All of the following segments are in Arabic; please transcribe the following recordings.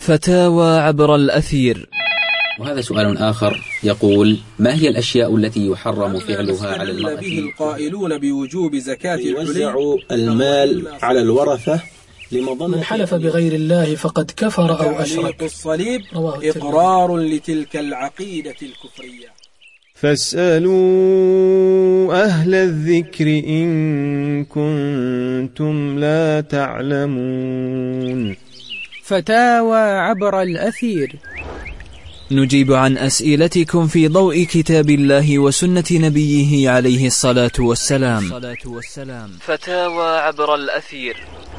فتاوى عبر الأثير. وهذا سؤال آخر يقول: ما هي الأشياء التي يحرم فعلها على المرأة؟ به القائلون بوجوب زكاة يوزع المال على الورثة من حلف بغير الله فقد كفر أو أشرك. الصليب إقرار لتلك العقيدة الكفرية. فاسألوا أهل الذكر إن كنتم لا تعلمون. فتاوى عبر الأثير. نجيب عن أسئلتكم في ضوء كتاب الله وسنة نبيه عليه الصلاة والسلام. فتاوى عبر الأثير.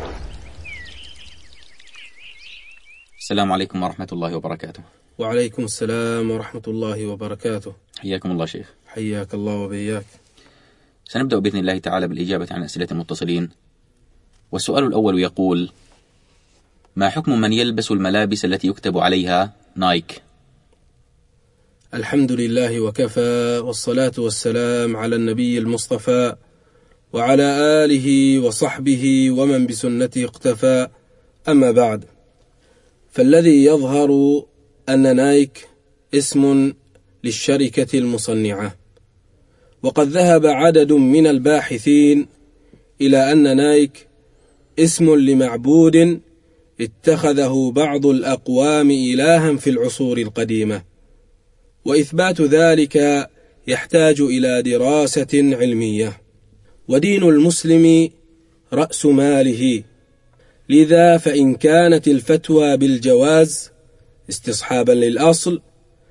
السلام عليكم ورحمة الله وبركاته. وعليكم السلام ورحمة الله وبركاته. حياكم الله شيخ. حياك الله وبياك. سنبدأ بإذن الله تعالى بالإجابة عن أسئلة المتصلين. والسؤال الأول يقول: ما حكم من يلبس الملابس التي يكتب عليها نايك؟ الحمد لله وكفى، والصلاة والسلام على النبي المصطفى وعلى آله وصحبه ومن بسنته اقتفى. أما بعد، فالذي يظهر أن نايك اسم للشركة المصنعة، وقد ذهب عدد من الباحثين إلى أن نايك اسم لمعبود اتخذه بعض الأقوام إلها في العصور القديمة، وإثبات ذلك يحتاج إلى دراسة علمية، ودين المسلم رأس ماله، لذا فإن كانت الفتوى بالجواز استصحابا للأصل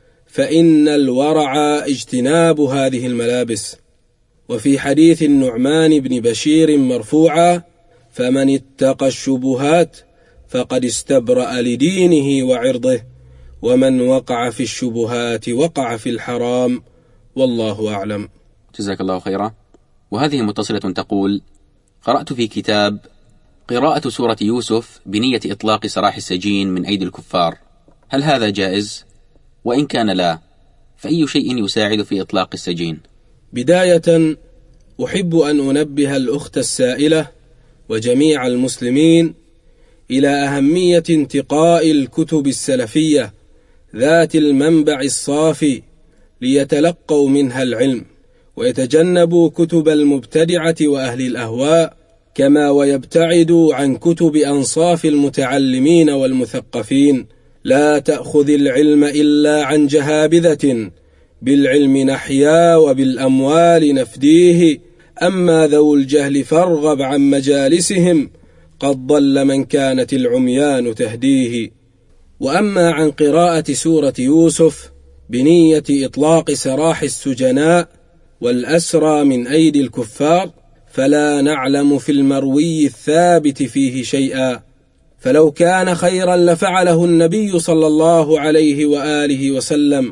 فإن الورع اجتناب هذه الملابس. وفي حديث النعمان بن بشير مرفوعا: فمن اتقى الشبهات فقد استبرأ لدينه وعرضه، ومن وقع في الشبهات وقع في الحرام، والله أعلم. جزاك الله خيرا. وهذه متصلة تقول: قرأت في كتاب قراءة سورة يوسف بنية إطلاق سراح السجين من أيدي الكفار، هل هذا جائز؟ وإن كان لا، فأي شيء يساعد في إطلاق السجين؟ بداية أحب أن أنبه الأخت السائلة وجميع المسلمين إلى أهمية انتقاء الكتب السلفية ذات المنبع الصافي ليتلقوا منها العلم، ويتجنبوا كتب المبتدعة وأهل الأهواء، كما ويبتعدوا عن كتب أنصاف المتعلمين والمثقفين. لا تأخذ العلم إلا عن جهابذة، بالعلم نحيا وبالأموال نفديه، أما ذو الجهل فارغب عن مجالسهم، قد ضل من كانت العميان تهديه. وأما عن قراءة سورة يوسف بنية إطلاق سراح السجناء والأسرى من أيدي الكفار، فلا نعلم في المروي الثابت فيه شيئا، فلو كان خيرا لفعله النبي صلى الله عليه وآله وسلم،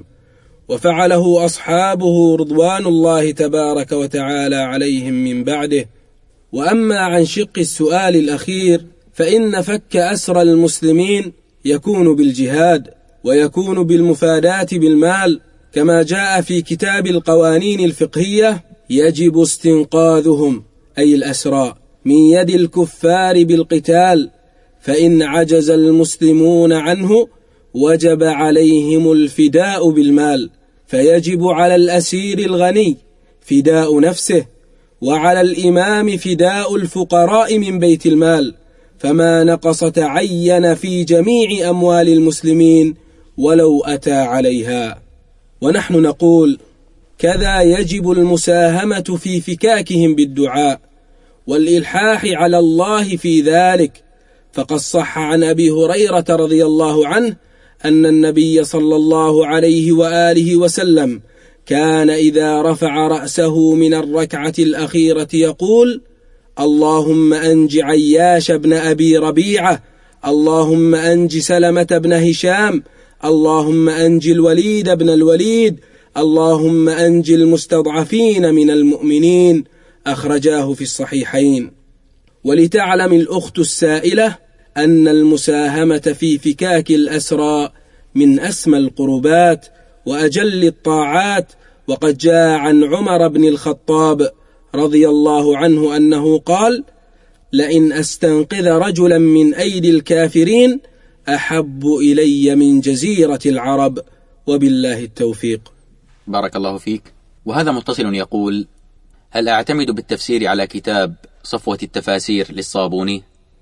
وفعله أصحابه رضوان الله تبارك وتعالى عليهم من بعده. وأما عن شق السؤال الأخير، فإن فك أسر المسلمين يكون بالجهاد، ويكون بالمفادات بالمال، كما جاء في كتاب القوانين الفقهية: يجب استنقاذهم أي الأسرى من يد الكفار بالقتال، فإن عجز المسلمون عنه وجب عليهم الفداء بالمال، فيجب على الأسير الغني فداء نفسه، وعلى الإمام فداء الفقراء من بيت المال، فما نقص تعين في جميع أموال المسلمين ولو أتى عليها. ونحن نقول: كذا يجب المساهمة في فكاكهم بالدعاء والإلحاح على الله في ذلك، فقد صح عن أبي هريرة رضي الله عنه أن النبي صلى الله عليه وآله وسلم كان إذا رفع رأسه من الركعة الأخيرة يقول: اللهم أنج عياش بن أبي ربيعة، اللهم أنج سلمة بن هشام، اللهم أنج الوليد بن الوليد، اللهم أنج المستضعفين من المؤمنين، أخرجاه في الصحيحين. ولتعلم الأخت السائلة أن المساهمة في فكاك الأسرى من أسمى القربات وأجل الطاعات، وقد جاء عن عمر بن الخطاب رضي الله عنه أنه قال: لئن أستنقذ رجلا من أيدي الكافرين أحب إلي من جزيرة العرب، وبالله التوفيق. بارك الله فيك. وهذا متصل يقول: هل أعتمد بالتفسير على كتاب صفوة التفاسير للصابوني؟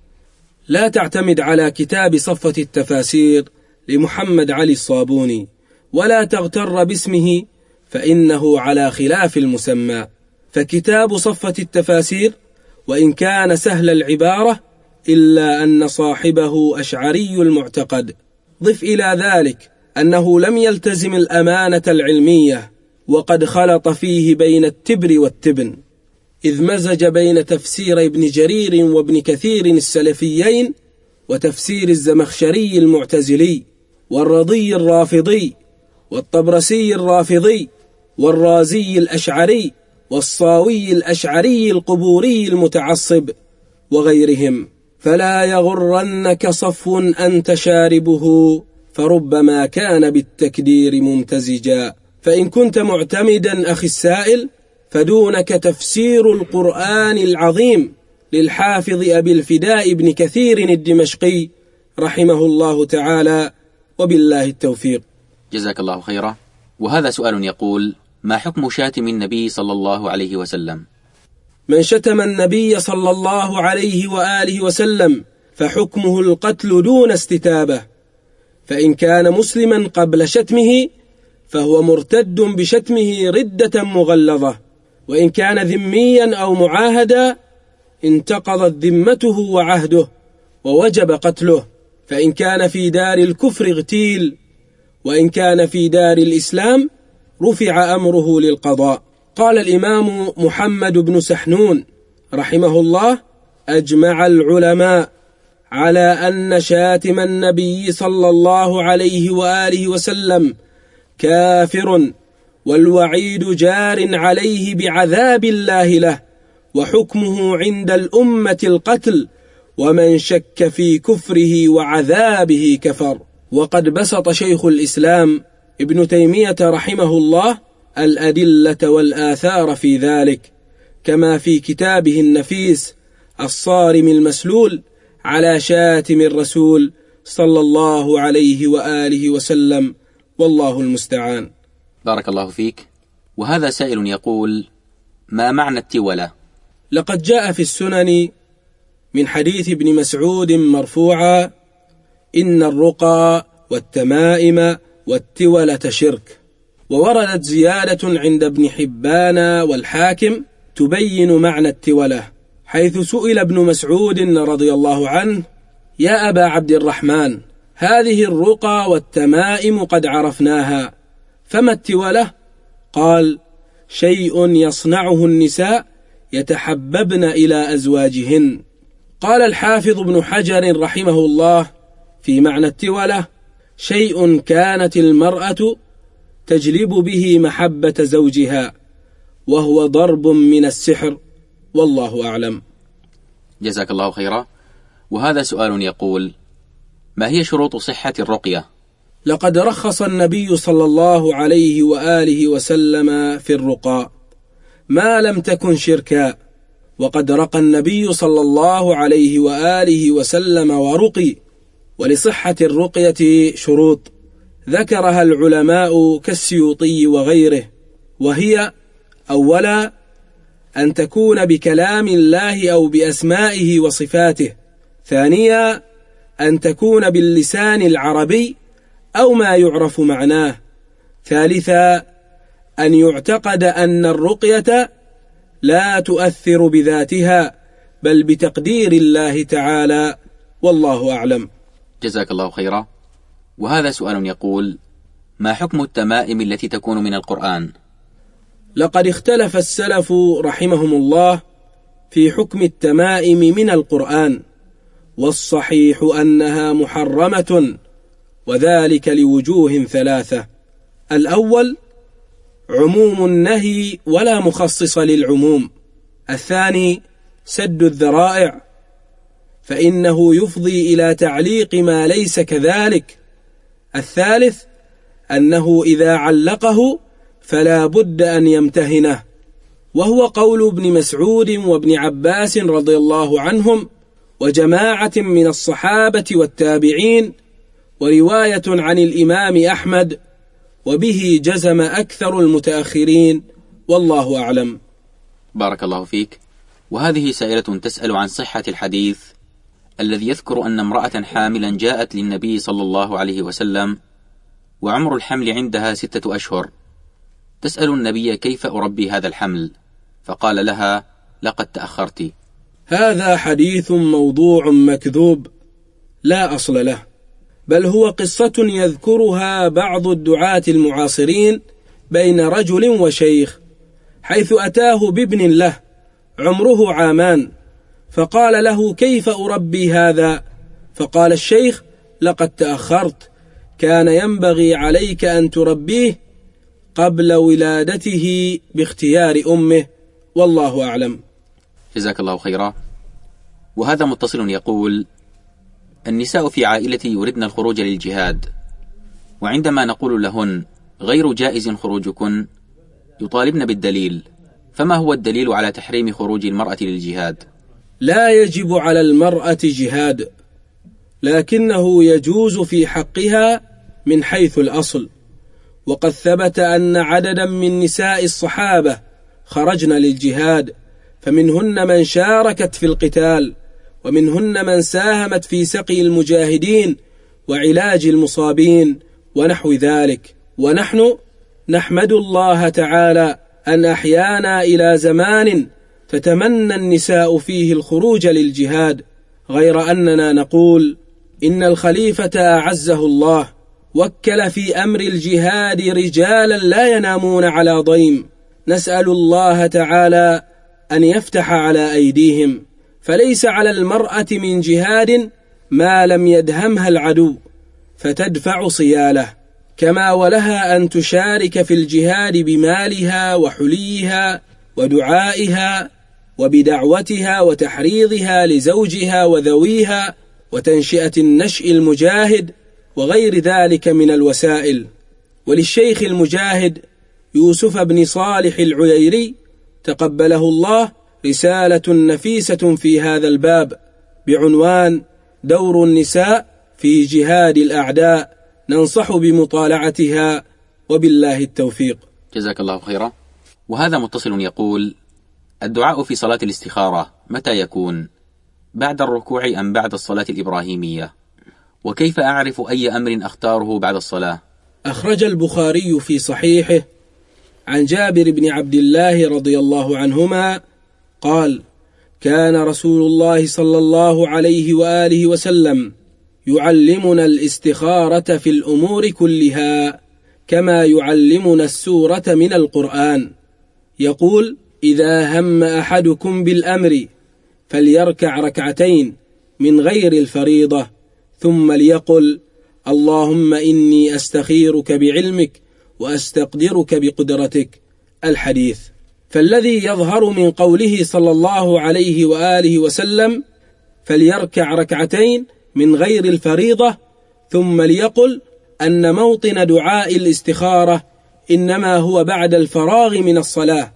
لا تعتمد على كتاب صفوة التفاسير لمحمد علي الصابوني، ولا تغتر باسمه، فإنه على خلاف المسمى. فكتاب صفوة التفاسير وإن كان سهل العبارة إلا أن صاحبه أشعري المعتقد. ضف إلى ذلك أنه لم يلتزم الأمانة العلمية، وقد خلط فيه بين التبر والتبن، إذ مزج بين تفسير ابن جرير وابن كثير السلفيين وتفسير الزمخشري المعتزلي والرضي الرافضي والطبرسي الرافضي والرازي الأشعري والصاوي الأشعري القبوري المتعصب وغيرهم. فلا يغرنك صفو أنت شاربه، فربما كان بالتكدير ممتزجا. فإن كنت معتمدا أخي السائل، فدونك تفسير القرآن العظيم للحافظ أبي الفداء ابن كثير الدمشقي رحمه الله تعالى، وبالله التوفيق. جزاك الله خيرا. وهذا سؤال يقول: ما حكم شاتم النبي صلى الله عليه وسلم؟ من شتم النبي صلى الله عليه وآله وسلم فحكمه القتل دون استتابة، فإن كان مسلما قبل شتمه فهو مرتد بشتمه ردة مغلظة، وإن كان ذميا أو معاهدا انتقضت ذمته وعهده ووجب قتله، فإن كان في دار الكفر اغتيل، وإن كان في دار الإسلام رفع أمره للقضاء. قال الإمام محمد بن سحنون رحمه الله: أجمع العلماء على أن شاتم النبي صلى الله عليه وآله وسلم كافر، والوعيد جار عليه بعذاب الله له، وحكمه عند الأمة القتل، ومن شك في كفره وعذابه كفر. وقد بسط شيخ الإسلام ابن تيمية رحمه الله الأدلة والآثار في ذلك، كما في كتابه النفيس الصارم المسلول على شاتم الرسول صلى الله عليه وآله وسلم، والله المستعان. بارك الله فيك. وهذا سائل يقول: ما معنى التولة؟ لقد جاء في السنن من حديث ابن مسعود مرفوعا: إن الرقى والتمائم والتولة شرك. ووردت زيادة عند ابن حبان والحاكم تبين معنى التولة، حيث سئل ابن مسعود رضي الله عنه: يا أبا عبد الرحمن، هذه الرقى والتمائم قد عرفناها، فما التولة؟ قال: شيء يصنعه النساء يتحببن إلى أزواجهن. قال الحافظ ابن حجر رحمه الله في معنى التولة: شيء كانت المرأة تجلب به محبة زوجها، وهو ضرب من السحر، والله أعلم. جزاك الله خيرا. وهذا سؤال يقول: ما هي شروط صحة الرقية؟ لقد رخص النبي صلى الله عليه وآله وسلم في الرقى ما لم تكن شركا، وقد رقى النبي صلى الله عليه وآله وسلم ورقي. ولصحة الرقية شروط ذكرها العلماء كالسيوطي وغيره، وهي: أولا أن تكون بكلام الله أو بأسمائه وصفاته. ثانيا أن تكون باللسان العربي أو ما يعرف معناه. ثالثا أن يعتقد أن الرقية لا تؤثر بذاتها بل بتقدير الله تعالى، والله أعلم. جزاك الله خيرا. وهذا سؤال يقول: ما حكم التمائم التي تكون من القرآن؟ لقد اختلف السلف رحمهم الله في حكم التمائم من القرآن، والصحيح أنها محرمة، وذلك لوجوه ثلاثة: الأول عموم النهي ولا مخصص للعموم. الثاني سد الذرائع، فإنه يفضي إلى تعليق ما ليس كذلك. الثالث أنه إذا علقه فلا بد أن يمتهنه، وهو قول ابن مسعود وابن عباس رضي الله عنهم وجماعة من الصحابة والتابعين ورواية عن الإمام أحمد، وبه جزم أكثر المتأخرين، والله أعلم. بارك الله فيك. وهذه سائلة تسأل عن صحة الحديث الذي يذكر أن امرأة حاملا جاءت للنبي صلى الله عليه وسلم وعمر الحمل عندها 6 أشهر، تسأل النبي كيف أربي هذا الحمل، فقال لها لقد تأخرت. هذا حديث موضوع مكذوب لا أصل له، بل هو قصة يذكرها بعض الدعاة المعاصرين بين رجل وشيخ، حيث أتاه بابن له عمره 2 عام، فقال له كيف أربي هذا؟ فقال الشيخ لقد تأخرت، كان ينبغي عليك أن تربيه قبل ولادته باختيار أمه، والله أعلم. جزاك الله خيرا. وهذا متصل يقول: النساء في عائلتي يردن الخروج للجهاد، وعندما نقول لهن غير جائز خروجكن يطالبن بالدليل، فما هو الدليل على تحريم خروج المرأة للجهاد؟ لا يجب على المرأة جهاد، لكنه يجوز في حقها من حيث الأصل، وقد ثبت أن عددا من نساء الصحابة خرجن للجهاد، فمنهن من شاركت في القتال، ومنهن من ساهمت في سقي المجاهدين وعلاج المصابين ونحو ذلك. ونحن نحمد الله تعالى أن أحيانا إلى زمان تتمنى النساء فيه الخروج للجهاد، غير أننا نقول إن الخليفة أعزه الله وكل في أمر الجهاد رجالا لا ينامون على ضيم، نسأل الله تعالى أن يفتح على أيديهم، فليس على المرأة من جهاد ما لم يدهمها العدو فتدفع صياله، كما ولها أن تشارك في الجهاد بمالها وحليها ودعائها وبدعوتها وتحريضها لزوجها وذويها وتنشئة النشء المجاهد وغير ذلك من الوسائل. وللشيخ المجاهد يوسف بن صالح العييري تقبله الله رسالة نفيسة في هذا الباب بعنوان دور النساء في جهاد الأعداء، ننصح بمطالعتها، وبالله التوفيق. جزاك الله خيرا. وهذا متصل يقول: الدعاء في صلاة الاستخارة متى يكون؟ بعد الركوع أم بعد الصلاة الإبراهيمية؟ وكيف أعرف أي أمر أختاره بعد الصلاة؟ أخرج البخاري في صحيحه عن جابر بن عبد الله رضي الله عنهما قال: كان رسول الله صلى الله عليه وآله وسلم يعلمنا الاستخارة في الأمور كلها كما يعلمنا السورة من القرآن، يقول: إذا هم أحدكم بالأمر فليركع 2 ركعتين من غير الفريضة، ثم ليقل: اللهم إني أستخيرك بعلمك وأستقدرك بقدرتك. الحديث. فالذي يظهر من قوله صلى الله عليه وآله وسلم فليركع 2 ركعتين من غير الفريضة ثم ليقل أن موطن دعاء الاستخارة إنما هو بعد الفراغ من الصلاة،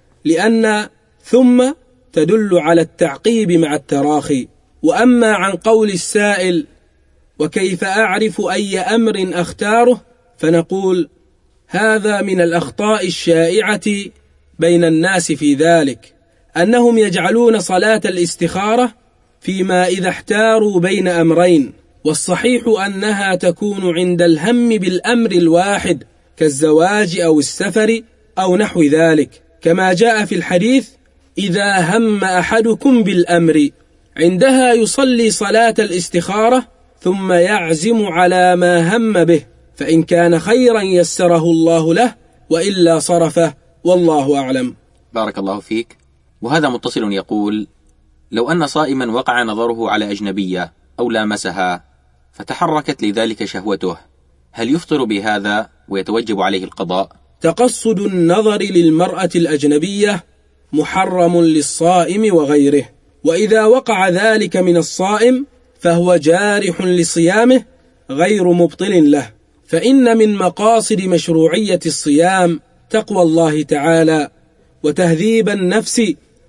لأن ثم تدل على التعقيب مع التراخي. وأما عن قول السائل وكيف أعرف أي أمر أختاره، فنقول هذا من الأخطاء الشائعة بين الناس في ذلك، أنهم يجعلون صلاة الاستخارة فيما إذا احتاروا بين أمرين، والصحيح أنها تكون عند الهم بالأمر الواحد كالزواج أو السفر أو نحو ذلك، كما جاء في الحديث: إذا هم أحدكم بالأمر، عندها يصلي صلاة الاستخارة ثم يعزم على ما هم به، فإن كان خيرا يسره الله له، وإلا صرفه، والله أعلم. بارك الله فيك. وهذا متصل يقول: لو أن صائما وقع نظره على أجنبية أو لامسها فتحركت لذلك شهوته، هل يفطر بهذا ويتوجب عليه القضاء؟ تقصد النظر للمرأة الأجنبية محرم للصائم وغيره، وإذا وقع ذلك من الصائم فهو جارح لصيامه غير مبطل له، فإن من مقاصد مشروعية الصيام تقوى الله تعالى وتهذيب النفس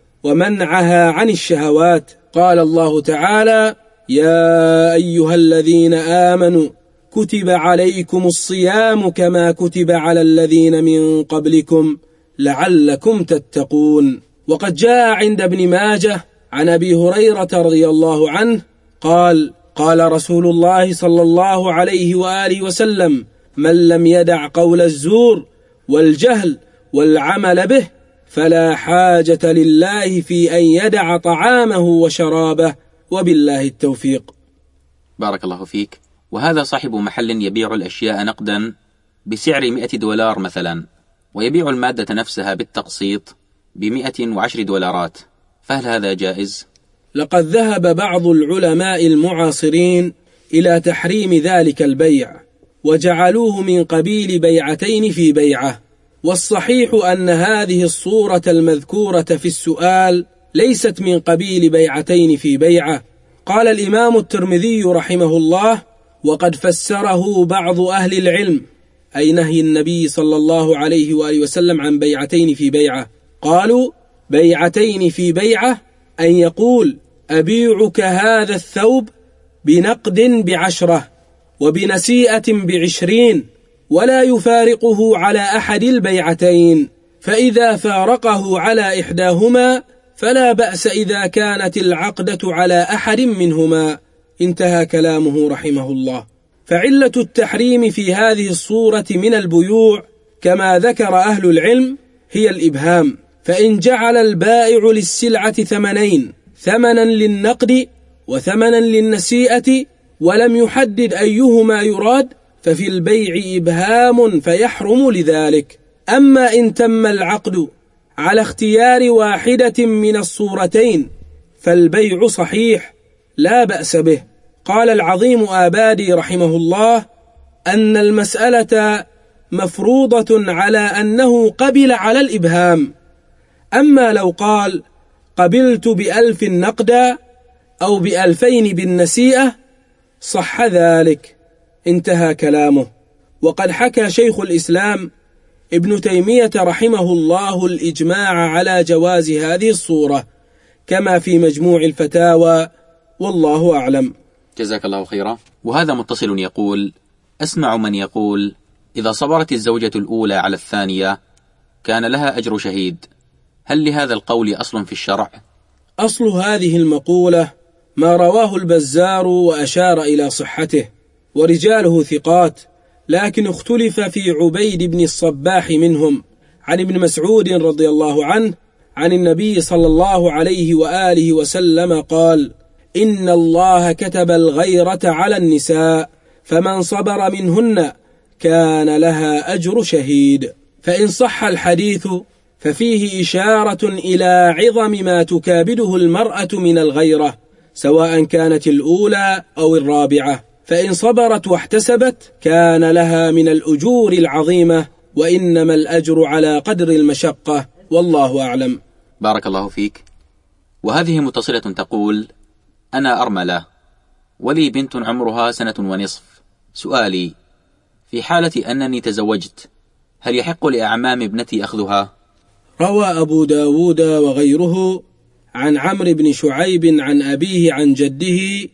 ومنعها عن الشهوات. قال الله تعالى: يا أيها الذين آمنوا كتب عليكم الصيام كما كتب على الذين من قبلكم لعلكم تتقون. وقد جاء عند ابن ماجه عن أبي هريرة رضي الله عنه قال: قال رسول الله صلى الله عليه وآله وسلم: من لم يدع قول الزور والجهل والعمل به فلا حاجة لله في أن يدع طعامه وشرابه، وبالله التوفيق. بارك الله فيك. وهذا صاحب محل يبيع الأشياء نقدا بسعر $100 مثلا، ويبيع المادة نفسها بالتقسيط $110، فهل هذا جائز؟ لقد ذهب بعض العلماء المعاصرين إلى تحريم ذلك البيع، وجعلوه من قبيل بيعتين في بيعة. والصحيح أن هذه الصورة المذكورة في السؤال ليست من قبيل بيعتين في بيعة. قال الإمام الترمذي رحمه الله: وقد فسره بعض أهل العلم، أي نهي النبي صلى الله عليه وآله وسلم عن بيعتين في بيعة. قالوا: بيعتين في بيعة أن يقول: أبيعك هذا الثوب بنقد ب10 وبنسيئة ب20، ولا يفارقه على أحد البيعتين، فإذا فارقه على إحداهما فلا بأس إذا كانت العقدة على أحد منهما. انتهى كلامه رحمه الله. فعلة التحريم في هذه الصورة من البيوع كما ذكر أهل العلم هي الإبهام، فإن جعل البائع للسلعة ثمنين، ثمنا للنقد وثمنا للنسيئة، ولم يحدد أيهما يراد، ففي البيع إبهام فيحرم لذلك. أما إن تم العقد على اختيار واحدة من الصورتين فالبيع صحيح لا بأس به. قال العظيم آبادي رحمه الله: أن المسألة مفروضة على أنه قبل على الإبهام. أما لو قال: قبلت ب1000 نقدا أو ب2000 بالنسيئة صح ذلك. انتهى كلامه. وقد حكى شيخ الإسلام ابن تيمية رحمه الله الإجماع على جواز هذه الصورة كما في مجموع الفتاوى، والله أعلم. جزاك الله خيرا. وهذا متصل يقول: أسمع من يقول إذا صبرت الزوجة الأولى على الثانية كان لها أجر شهيد، هل لهذا القول أصل في الشرع؟ أصل هذه المقولة ما رواه البزار وأشار إلى صحته، ورجاله ثقات، لكن اختلف في عبيد بن الصباح منهم، عن ابن مسعود رضي الله عنه عن النبي صلى الله عليه وآله وسلم قال: إن الله كتب الغيرة على النساء، فمن صبر منهن كان لها أجر شهيد. فإن صح الحديث ففيه إشارة إلى عظم ما تكابده المرأة من الغيرة، سواء كانت الأولى أو الرابعة، فإن صبرت واحتسبت كان لها من الأجور العظيمة، وإنما الأجر على قدر المشقة، والله أعلم. بارك الله فيك. وهذه متصلة تقول: أنا أرملة ولي بنت عمرها 1.5 سنة. سؤالي: في حالة أنني تزوجت هل يحق لأعمام ابنتي أخذها؟ روى أبو داود وغيره عن عمرو بن شعيب عن أبيه عن جده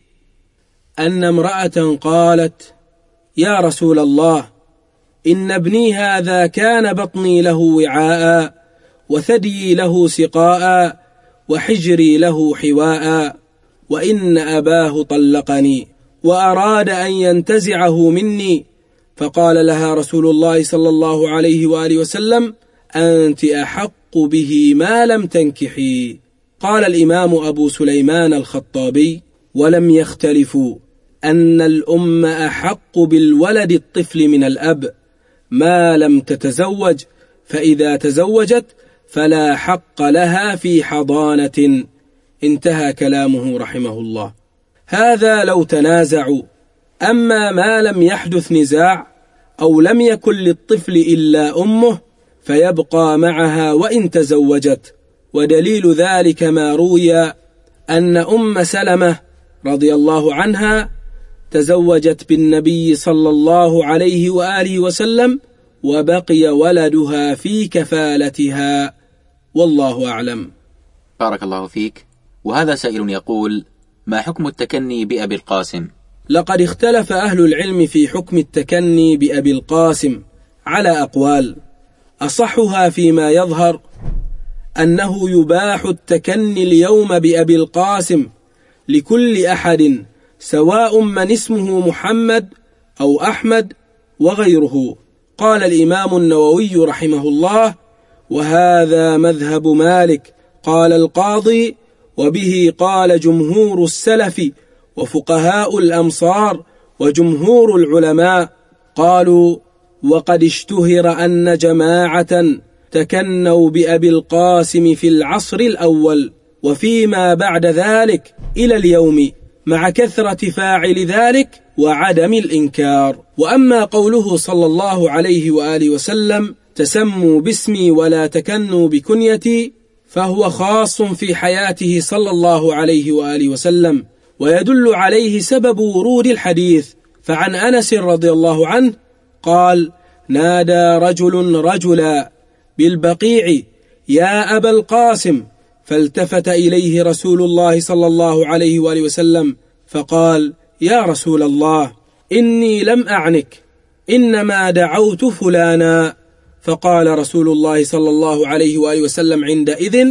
أن امرأة قالت: يا رسول الله، إن ابني هذا كان بطني له وعاء، وثديي له سقاء، وحجري له حواء، وإن أباه طلقني وأراد أن ينتزعه مني. فقال لها رسول الله صلى الله عليه وآله وسلم: أنت أحق به ما لم تنكحي. قال الإمام أبو سليمان الخطابي: ولم يختلفوا أن الأم أحق بالولد الطفل من الأب ما لم تتزوج، فإذا تزوجت فلا حق لها في حضانة. انتهى كلامه رحمه الله. هذا لو تنازعوا. أما ما لم يحدث نزاع أو لم يكن للطفل إلا أمه فيبقى معها وإن تزوجت. ودليل ذلك ما روي أن أم سلمة رضي الله عنها تزوجت بالنبي صلى الله عليه وآله وسلم وبقي ولدها في كفالتها، والله أعلم. بارك الله فيك. وهذا سائل يقول: ما حكم التكني بأبي القاسم؟ لقد اختلف أهل العلم في حكم التكني بأبي القاسم على أقوال، أصحها فيما يظهر أنه يباح التكني اليوم بأبي القاسم لكل أحد سواء من اسمه محمد أو أحمد وغيره. قال الإمام النووي رحمه الله: وهذا مذهب مالك. قال القاضي: وبه قال جمهور السلف وفقهاء الأمصار وجمهور العلماء. قالوا: وقد اشتهر أن جماعة تكنوا بأبي القاسم في العصر الأول وفيما بعد ذلك إلى اليوم، مع كثرة فاعل ذلك وعدم الإنكار. وأما قوله صلى الله عليه وآله وسلم: تسموا باسمي ولا تكنوا بكنيتي، فهو خاص في حياته صلى الله عليه وآله وسلم، ويدل عليه سبب ورود الحديث. فعن أنس رضي الله عنه قال: نادى رجل رجلا بالبقيع: يا أبا القاسم، فالتفت إليه رسول الله صلى الله عليه وآله وسلم فقال: يا رسول الله، إني لم أعنك، إنما دعوت فلانا. فقال رسول الله صلى الله عليه وآله وسلم عندئذ: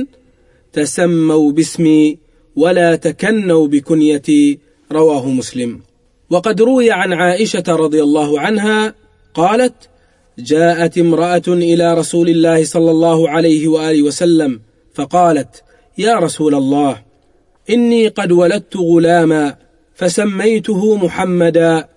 تسموا باسمي ولا تكنوا بكنيتي. رواه مسلم. وقد روي عن عائشة رضي الله عنها قالت: جاءت امرأة إلى رسول الله صلى الله عليه وآله وسلم فقالت: يا رسول الله، إني قد ولدت غلاما فسميته محمدا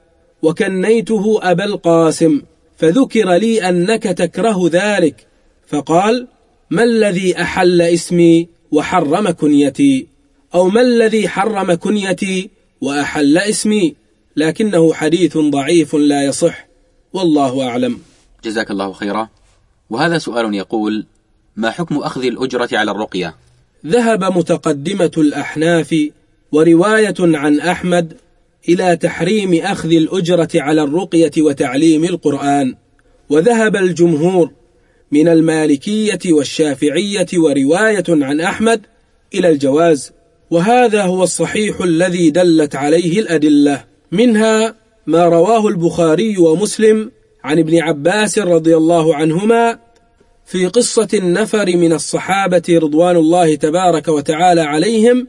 وكنيته أبا القاسم، فذكر لي أنك تكره ذلك، فقال: ما الذي أحل اسمي وحرم كنيتي؟ أو ما الذي حرم كنيتي وأحل اسمي؟ لكنه حديث ضعيف لا يصح، والله أعلم. جزاك الله خيرا. وهذا سؤال يقول: ما حكم أخذ الأجرة على الرقية؟ ذهب متقدمة الأحناف ورواية عن أحمد إلى تحريم أخذ الأجرة على الرقية وتعليم القرآن، وذهب الجمهور من المالكية والشافعية ورواية عن أحمد إلى الجواز، وهذا هو الصحيح الذي دلت عليه الأدلة. منها ما رواه البخاري ومسلم عن ابن عباس رضي الله عنهما في قصة النفر من الصحابة رضوان الله تبارك وتعالى عليهم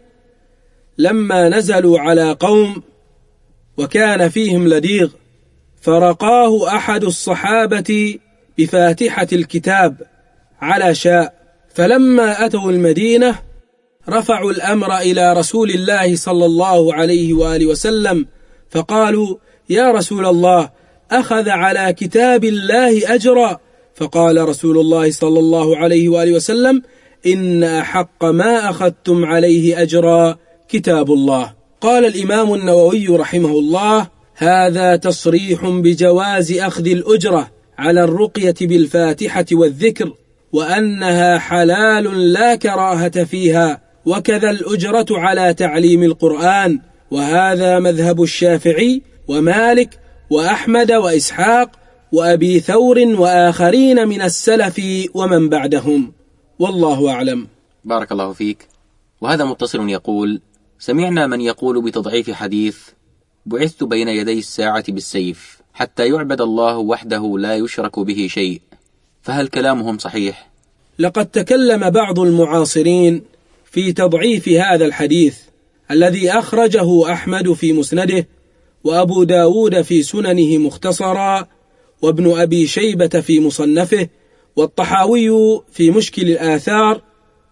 لما نزلوا على قوم وكان فيهم لديغ، فرقاه أحد الصحابة بفاتحة الكتاب على شاء، فلما أتوا المدينة رفعوا الأمر إلى رسول الله صلى الله عليه وآله وسلم فقالوا: يا رسول الله، أخذ على كتاب الله أجرا. فقال رسول الله صلى الله عليه وآله وسلم: إن أحق ما أخذتم عليه أجرا كتاب الله. قال الإمام النووي رحمه الله: هذا تصريح بجواز أخذ الأجرة على الرقية بالفاتحة والذكر، وأنها حلال لا كراهة فيها، وكذا الأجرة على تعليم القرآن، وهذا مذهب الشافعي ومالك وأحمد وإسحاق وأبي ثور وآخرين من السلف ومن بعدهم، والله أعلم. بارك الله فيك. وهذا متصل يقول: سمعنا من يقول بتضعيف حديث: بعثت بين يدي الساعة بالسيف حتى يعبد الله وحده لا يشرك به شيء، فهل كلامهم صحيح؟ لقد تكلم بعض المعاصرين في تضعيف هذا الحديث الذي أخرجه أحمد في مسنده، وأبو داود في سننه مختصرا، وابن أبي شيبة في مصنفه، والطحاوي في مشكل الآثار،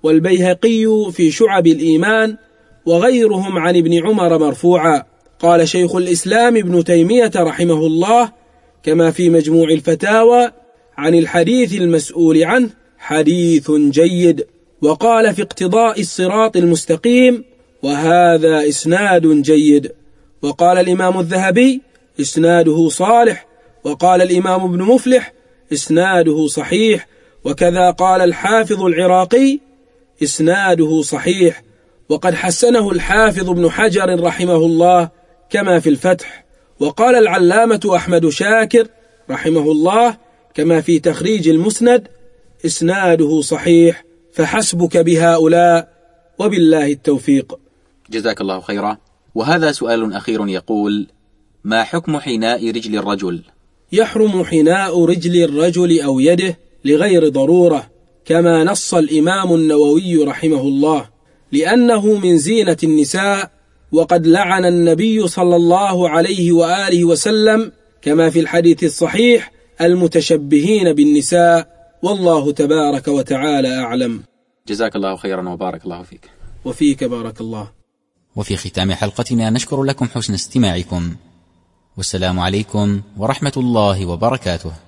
والبيهقي في شعب الإيمان، وغيرهم عن ابن عمر مرفوعا. قال شيخ الإسلام ابن تيمية رحمه الله كما في مجموع الفتاوى عن الحديث المسؤول عنه: حديث جيد. وقال في اقتضاء الصراط المستقيم: وهذا إسناد جيد. وقال الإمام الذهبي: إسناده صالح. وقال الإمام ابن مفلح: إسناده صحيح. وكذا قال الحافظ العراقي: إسناده صحيح. وقد حسنه الحافظ ابن حجر رحمه الله كما في الفتح. وقال العلامة أحمد شاكر رحمه الله كما في تخريج المسند: إسناده صحيح، فحسبك بهؤلاء، وبالله التوفيق. جزاك الله خيرا. وهذا سؤال أخير يقول: ما حكم حناء رجل الرجل؟ يحرم حناء رجل الرجل أو يده لغير ضرورة، كما نص الإمام النووي رحمه الله، لأنه من زينة النساء، وقد لعن النبي صلى الله عليه وآله وسلم كما في الحديث الصحيح المتشبهين بالنساء، والله تبارك وتعالى أعلم. جزاك الله خيرا وبارك الله فيك. وفيك بارك الله. وفي ختام حلقتنا نشكر لكم حسن استماعكم، والسلام عليكم ورحمة الله وبركاته.